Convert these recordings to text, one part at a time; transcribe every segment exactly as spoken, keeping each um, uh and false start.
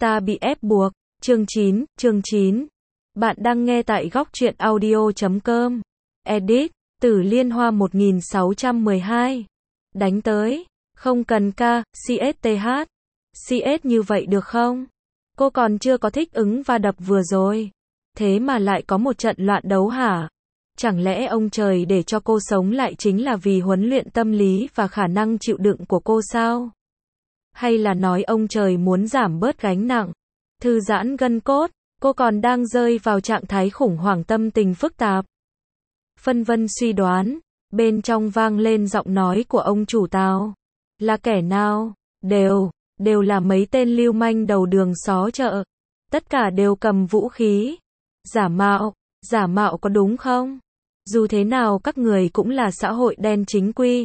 Ta bị ép buộc. Chương chín, chương chín. Bạn đang nghe tại góc truyện audio chấm com. Edit, Tử Liên Hoa một nghìn sáu trăm mười hai. Đánh tới. Không cần ca, xê ét tê hát. xê ét như vậy được không? Cô còn chưa có thích ứng va đập vừa rồi. Thế mà lại có một trận loạn đấu hả? Chẳng lẽ ông trời để cho cô sống lại chính là vì huấn luyện tâm lý và khả năng chịu đựng của cô sao? Hay là nói ông trời muốn giảm bớt gánh nặng, thư giãn gân cốt, cô còn đang rơi vào trạng thái khủng hoảng tâm tình phức tạp. Phân vân suy đoán, bên trong vang lên giọng nói của ông chủ Tào. Là kẻ nào? Đều, đều là mấy tên lưu manh đầu đường xó chợ. Tất cả đều cầm vũ khí. Giả mạo, giả mạo có đúng không? Dù thế nào các người cũng là xã hội đen chính quy.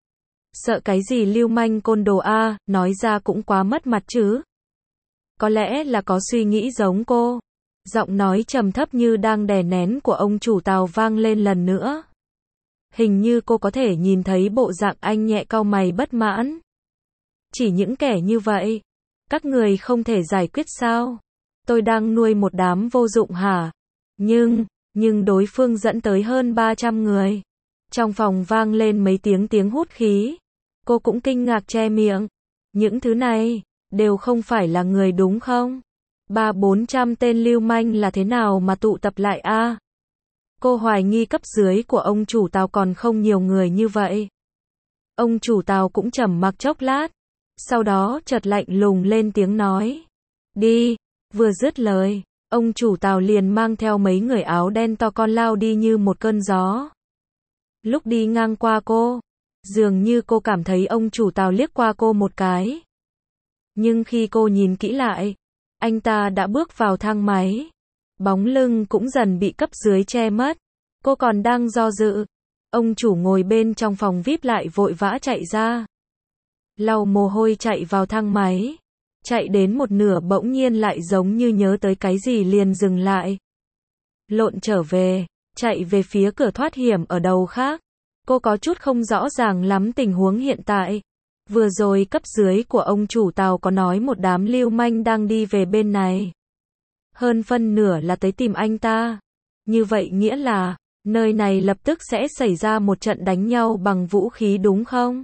Sợ cái gì lưu manh côn đồ a, nói ra cũng quá mất mặt chứ. Có lẽ là có suy nghĩ giống cô. Giọng nói trầm thấp như đang đè nén của ông chủ Tào vang lên lần nữa. Hình như cô có thể nhìn thấy bộ dạng anh nhẹ cau mày bất mãn. Chỉ những kẻ như vậy, các người không thể giải quyết sao? Tôi đang nuôi một đám vô dụng hả? Nhưng, nhưng đối phương dẫn tới hơn ba trăm người. Trong phòng vang lên mấy tiếng tiếng hút khí. Cô cũng kinh ngạc che miệng. Những thứ này, đều không phải là người đúng không? Ba bốn trăm tên lưu manh là thế nào mà tụ tập lại a? À? Cô hoài nghi cấp dưới của ông chủ Tào còn không nhiều người như vậy. Ông chủ Tào cũng trầm mặc chốc lát. Sau đó chợt lạnh lùng lên tiếng nói. Đi, vừa dứt lời, ông chủ Tào liền mang theo mấy người áo đen to con lao đi như một cơn gió. Lúc đi ngang qua cô, dường như cô cảm thấy ông chủ Tào liếc qua cô một cái. Nhưng khi cô nhìn kỹ lại, anh ta đã bước vào thang máy. Bóng lưng cũng dần bị cấp dưới che mất. Cô còn đang do dự. Ông chủ ngồi bên trong phòng vi ai pi lại vội vã chạy ra. Lau mồ hôi chạy vào thang máy. Chạy đến một nửa bỗng nhiên lại giống như nhớ tới cái gì liền dừng lại. Lộn trở về, chạy về phía cửa thoát hiểm ở đầu khác. Cô có chút không rõ ràng lắm tình huống hiện tại. Vừa rồi cấp dưới của ông chủ Tào có nói một đám lưu manh đang đi về bên này. Hơn phân nửa là tới tìm anh ta. Như vậy nghĩa là, nơi này lập tức sẽ xảy ra một trận đánh nhau bằng vũ khí đúng không?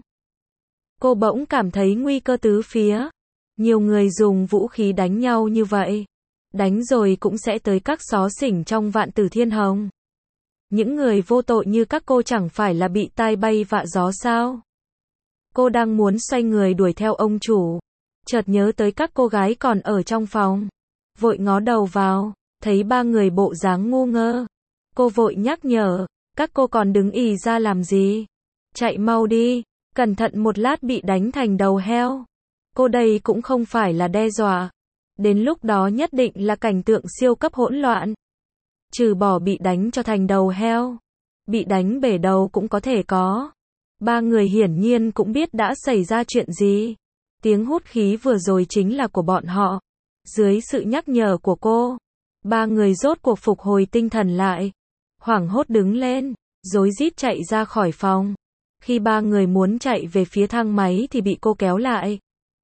Cô bỗng cảm thấy nguy cơ tứ phía. Nhiều người dùng vũ khí đánh nhau như vậy. Đánh rồi cũng sẽ tới các xó xỉnh trong vạn tử thiên hồng. Những người vô tội như các cô chẳng phải là bị tai bay vạ gió sao? Cô đang muốn xoay người đuổi theo ông chủ. Chợt nhớ tới các cô gái còn ở trong phòng. Vội ngó đầu vào, thấy ba người bộ dáng ngu ngơ. Cô vội nhắc nhở, các cô còn đứng ì ra làm gì? Chạy mau đi, cẩn thận một lát bị đánh thành đầu heo. Cô đây cũng không phải là đe dọa. Đến lúc đó nhất định là cảnh tượng siêu cấp hỗn loạn. Trừ bỏ bị đánh cho thành đầu heo, bị đánh bể đầu cũng có thể có. Ba người hiển nhiên cũng biết đã xảy ra chuyện gì. Tiếng hút khí vừa rồi chính là của bọn họ. Dưới sự nhắc nhở của cô, ba người rốt cuộc phục hồi tinh thần lại. Hoảng hốt đứng lên, rối rít chạy ra khỏi phòng. Khi ba người muốn chạy về phía thang máy thì bị cô kéo lại.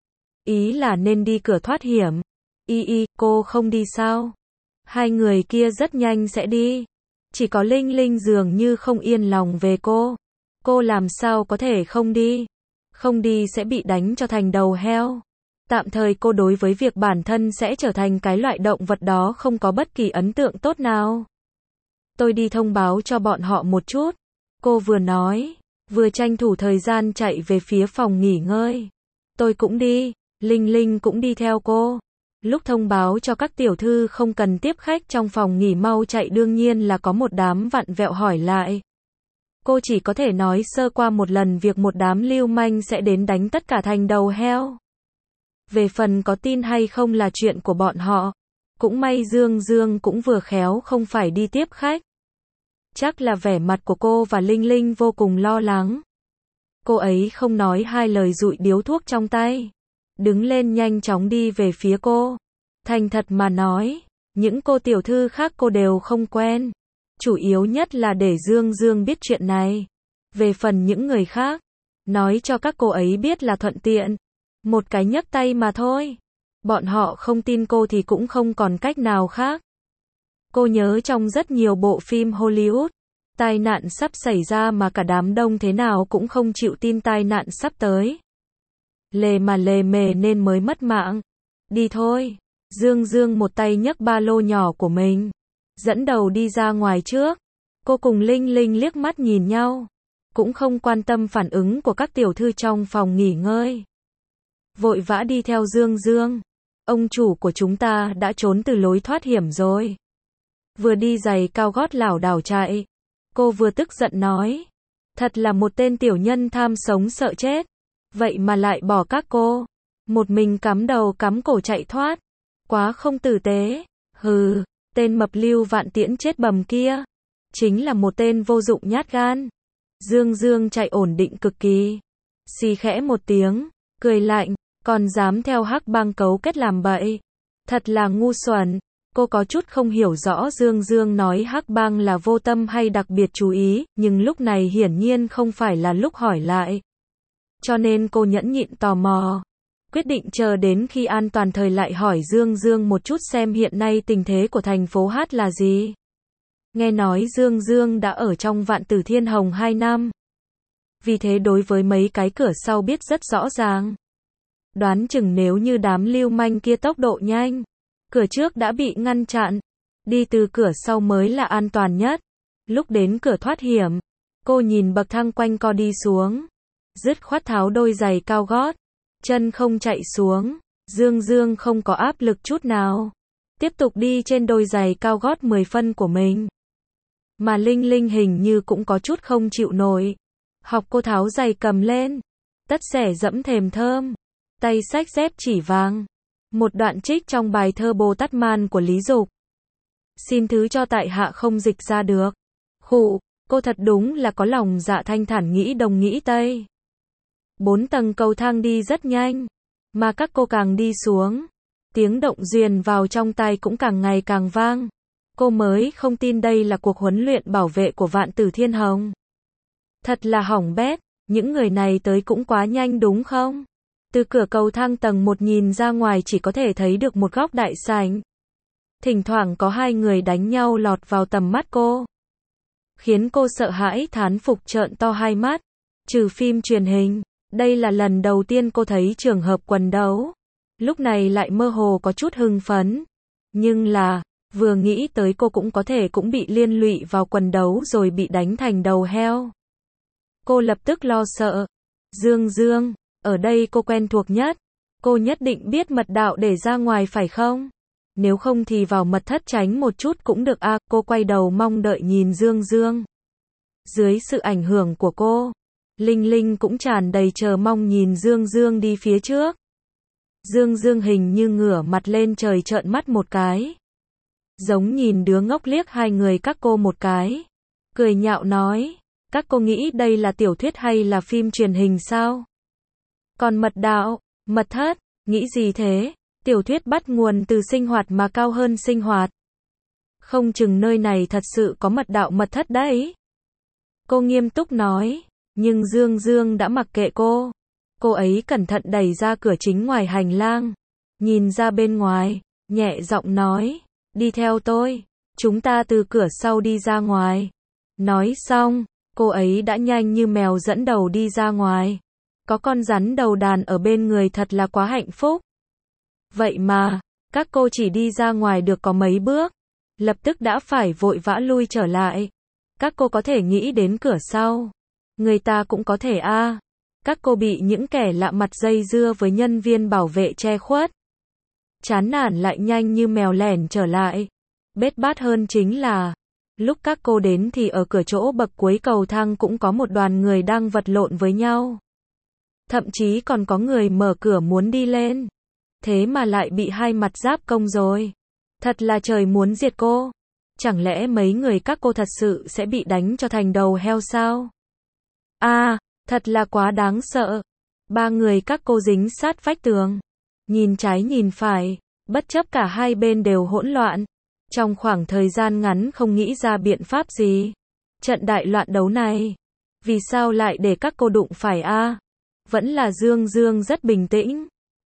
Ý là nên đi cửa thoát hiểm. Y y, cô không đi sao? Hai người kia rất nhanh sẽ đi. Chỉ có Linh Linh dường như không yên lòng về cô. Cô làm sao có thể không đi? Không đi sẽ bị đánh cho thành đầu heo. Tạm thời cô đối với việc bản thân sẽ trở thành cái loại động vật đó không có bất kỳ ấn tượng tốt nào. Tôi đi thông báo cho bọn họ một chút. Cô vừa nói, vừa tranh thủ thời gian chạy về phía phòng nghỉ ngơi. Tôi cũng đi, Linh Linh cũng đi theo cô. Lúc thông báo cho các tiểu thư không cần tiếp khách trong phòng nghỉ mau chạy đương nhiên là có một đám vặn vẹo hỏi lại. Cô chỉ có thể nói sơ qua một lần việc một đám lưu manh sẽ đến đánh tất cả thành đầu heo. Về phần có tin hay không là chuyện của bọn họ. Cũng may Dương Dương cũng vừa khéo không phải đi tiếp khách. Chắc là vẻ mặt của cô và Linh Linh vô cùng lo lắng. Cô ấy không nói hai lời dụi điếu thuốc trong tay. Đứng lên nhanh chóng đi về phía cô. Thành thật mà nói, những cô tiểu thư khác cô đều không quen. Chủ yếu nhất là để Dương Dương biết chuyện này. Về phần những người khác, nói cho các cô ấy biết là thuận tiện. Một cái nhấc tay mà thôi. Bọn họ không tin cô thì cũng không còn cách nào khác. Cô nhớ trong rất nhiều bộ phim Hollywood, tai nạn sắp xảy ra mà cả đám đông thế nào cũng không chịu tin tai nạn sắp tới. Lề mà lề mề nên mới mất mạng. Đi thôi. Dương Dương một tay nhấc ba lô nhỏ của mình, dẫn đầu đi ra ngoài trước. Cô cùng Linh Linh liếc mắt nhìn nhau, cũng không quan tâm phản ứng của các tiểu thư trong phòng nghỉ ngơi. Vội vã đi theo Dương Dương. Ông chủ của chúng ta đã trốn từ lối thoát hiểm rồi. Vừa đi giày cao gót lảo đảo chạy, cô vừa tức giận nói. Thật là một tên tiểu nhân tham sống sợ chết. Vậy mà lại bỏ các cô. Một mình cắm đầu cắm cổ chạy thoát. Quá không tử tế. Hừ, tên mập Lưu Vạn Tiễn chết bầm kia. Chính là một tên vô dụng nhát gan. Dương Dương chạy ổn định cực kỳ. Xì khẽ một tiếng, cười lạnh, còn dám theo Hắc Bang cấu kết làm bậy. Thật là ngu xuẩn. Cô có chút không hiểu rõ Dương Dương nói Hắc Bang là vô tâm hay đặc biệt chú ý, nhưng lúc này hiển nhiên không phải là lúc hỏi lại. Cho nên cô nhẫn nhịn tò mò. Quyết định chờ đến khi an toàn thời lại hỏi Dương Dương một chút xem hiện nay tình thế của thành phố Hát là gì. Nghe nói Dương Dương đã ở trong Vạn Tử Thiên Hồng hai năm. Vì thế đối với mấy cái cửa sau biết rất rõ ràng. Đoán chừng nếu như đám lưu manh kia tốc độ nhanh, cửa trước đã bị ngăn chặn, đi từ cửa sau mới là an toàn nhất. Lúc đến cửa thoát hiểm, cô nhìn bậc thang quanh co đi xuống, dứt khoát tháo đôi giày cao gót, chân không chạy xuống. Dương Dương không có áp lực chút nào, tiếp tục đi trên đôi giày cao gót mười phân của mình. Mà Linh Linh hình như cũng có chút không chịu nổi. Học cô tháo giày cầm lên, tất xẻ dẫm thềm thơm, tay xách dép chỉ vàng. Một đoạn trích trong bài thơ Bồ Tát Man của Lý Dục. Xin thứ cho tại hạ không dịch ra được. Khụ, cô thật đúng là có lòng dạ thanh thản nghĩ đông nghĩ tây. Bốn tầng cầu thang đi rất nhanh, mà các cô càng đi xuống, tiếng động duyền vào trong tai cũng càng ngày càng vang. Cô mới không tin đây là cuộc huấn luyện bảo vệ của Vạn Tử Thiên Hồng. Thật là hỏng bét, những người này tới cũng quá nhanh đúng không? Từ cửa cầu thang tầng một nhìn ra ngoài chỉ có thể thấy được một góc đại sảnh. Thỉnh thoảng có hai người đánh nhau lọt vào tầm mắt cô, khiến cô sợ hãi thán phục trợn to hai mắt. Trừ phim truyền hình, đây là lần đầu tiên cô thấy trường hợp quần đấu. Lúc này lại mơ hồ có chút hưng phấn. Nhưng là, vừa nghĩ tới cô cũng có thể cũng bị liên lụy vào quần đấu rồi bị đánh thành đầu heo. Cô lập tức lo sợ. Dương Dương, ở đây cô quen thuộc nhất. Cô nhất định biết mật đạo để ra ngoài phải không? Nếu không thì vào mật thất tránh một chút cũng được à. Cô quay đầu mong đợi nhìn Dương Dương. Dưới sự ảnh hưởng của cô, Linh Linh cũng tràn đầy chờ mong nhìn Dương Dương đi phía trước. Dương Dương hình như ngửa mặt lên trời trợn mắt một cái, giống nhìn đứa ngốc liếc hai người các cô một cái, cười nhạo nói, các cô nghĩ đây là tiểu thuyết hay là phim truyền hình sao? Còn mật đạo, mật thất, nghĩ gì thế? Tiểu thuyết bắt nguồn từ sinh hoạt mà cao hơn sinh hoạt. Không chừng nơi này thật sự có mật đạo mật thất đấy. Cô nghiêm túc nói, nhưng Dương Dương đã mặc kệ cô. Cô ấy cẩn thận đẩy ra cửa chính ngoài hành lang, nhìn ra bên ngoài, nhẹ giọng nói, đi theo tôi, chúng ta từ cửa sau đi ra ngoài. Nói xong, cô ấy đã nhanh như mèo dẫn đầu đi ra ngoài. Có con rắn đầu đàn ở bên người thật là quá hạnh phúc. Vậy mà, các cô chỉ đi ra ngoài được có mấy bước, lập tức đã phải vội vã lui trở lại. Các cô có thể nghĩ đến cửa sau, người ta cũng có thể a. À. Các cô bị những kẻ lạ mặt dây dưa với nhân viên bảo vệ che khuất. Chán nản lại nhanh như mèo lẻn trở lại. Bết bát hơn chính là, lúc các cô đến thì ở cửa chỗ bậc cuối cầu thang cũng có một đoàn người đang vật lộn với nhau. Thậm chí còn có người mở cửa muốn đi lên. Thế mà lại bị hai mặt giáp công rồi. Thật là trời muốn diệt cô. Chẳng lẽ mấy người các cô thật sự sẽ bị đánh cho thành đầu heo sao? À, thật là quá đáng sợ. Ba người các cô dính sát vách tường. Nhìn trái nhìn phải, bất chấp cả hai bên đều hỗn loạn. Trong khoảng thời gian ngắn không nghĩ ra biện pháp gì. Trận đại loạn đấu này, vì sao lại để các cô đụng phải a? À? Vẫn là Dương Dương rất bình tĩnh.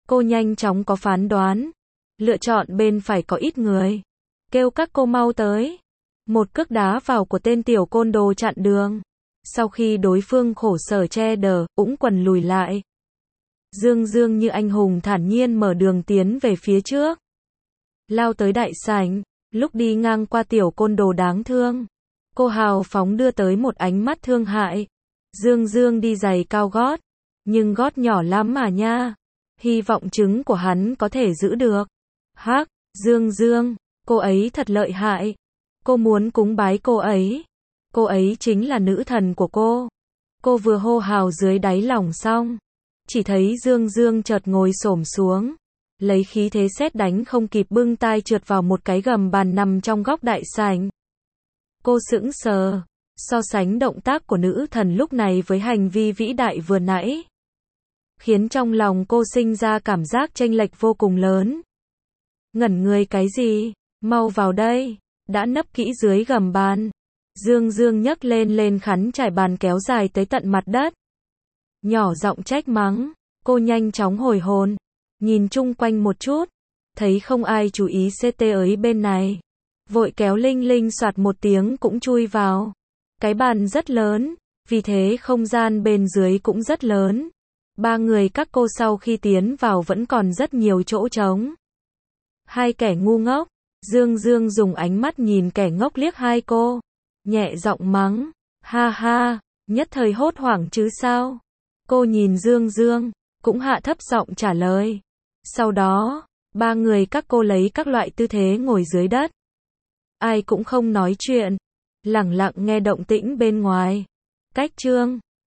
Cô nhanh chóng có phán đoán. Lựa chọn bên phải có ít người. Kêu các cô mau tới. Một cước đá vào của tên tiểu côn đồ chặn đường. Sau khi đối phương khổ sở che đờ, ũng quần lùi lại. Dương Dương như anh hùng thản nhiên mở đường tiến về phía trước. Lao tới đại sảnh, lúc đi ngang qua tiểu côn đồ đáng thương. Cô hào phóng đưa tới một ánh mắt thương hại. Dương Dương đi giày cao gót, nhưng gót nhỏ lắm mà nha. Hy vọng trứng của hắn có thể giữ được. Hắc, Dương Dương, cô ấy thật lợi hại. Cô muốn cúng bái cô ấy. Cô ấy chính là nữ thần của cô. Cô vừa hô hào dưới đáy lòng xong. Chỉ thấy Dương Dương chợt ngồi xổm xuống. Lấy khí thế sét đánh không kịp bưng tai trượt vào một cái gầm bàn nằm trong góc đại sảnh. Cô sững sờ. So sánh động tác của nữ thần lúc này với hành vi vĩ đại vừa nãy. Khiến trong lòng cô sinh ra cảm giác chênh lệch vô cùng lớn. Ngẩn người cái gì? Mau vào đây. Đã nấp kỹ dưới gầm bàn. Dương Dương nhấc lên lên khắn trải bàn kéo dài tới tận mặt đất. Nhỏ giọng trách mắng. Cô nhanh chóng hồi hồn. Nhìn chung quanh một chút. Thấy không ai chú ý xê tê ấy bên này. Vội kéo Linh Linh soạt một tiếng cũng chui vào. Cái bàn rất lớn. Vì thế không gian bên dưới cũng rất lớn. Ba người các cô sau khi tiến vào vẫn còn rất nhiều chỗ trống. Hai kẻ ngu ngốc. Dương Dương dùng ánh mắt nhìn kẻ ngốc liếc hai cô. Nhẹ giọng mắng. Ha ha, nhất thời hốt hoảng chứ sao. Cô nhìn Dương Dương, cũng hạ thấp giọng trả lời. Sau đó, ba người các cô lấy các loại tư thế ngồi dưới đất. Ai cũng không nói chuyện. Lẳng lặng nghe động tĩnh bên ngoài. Cách chương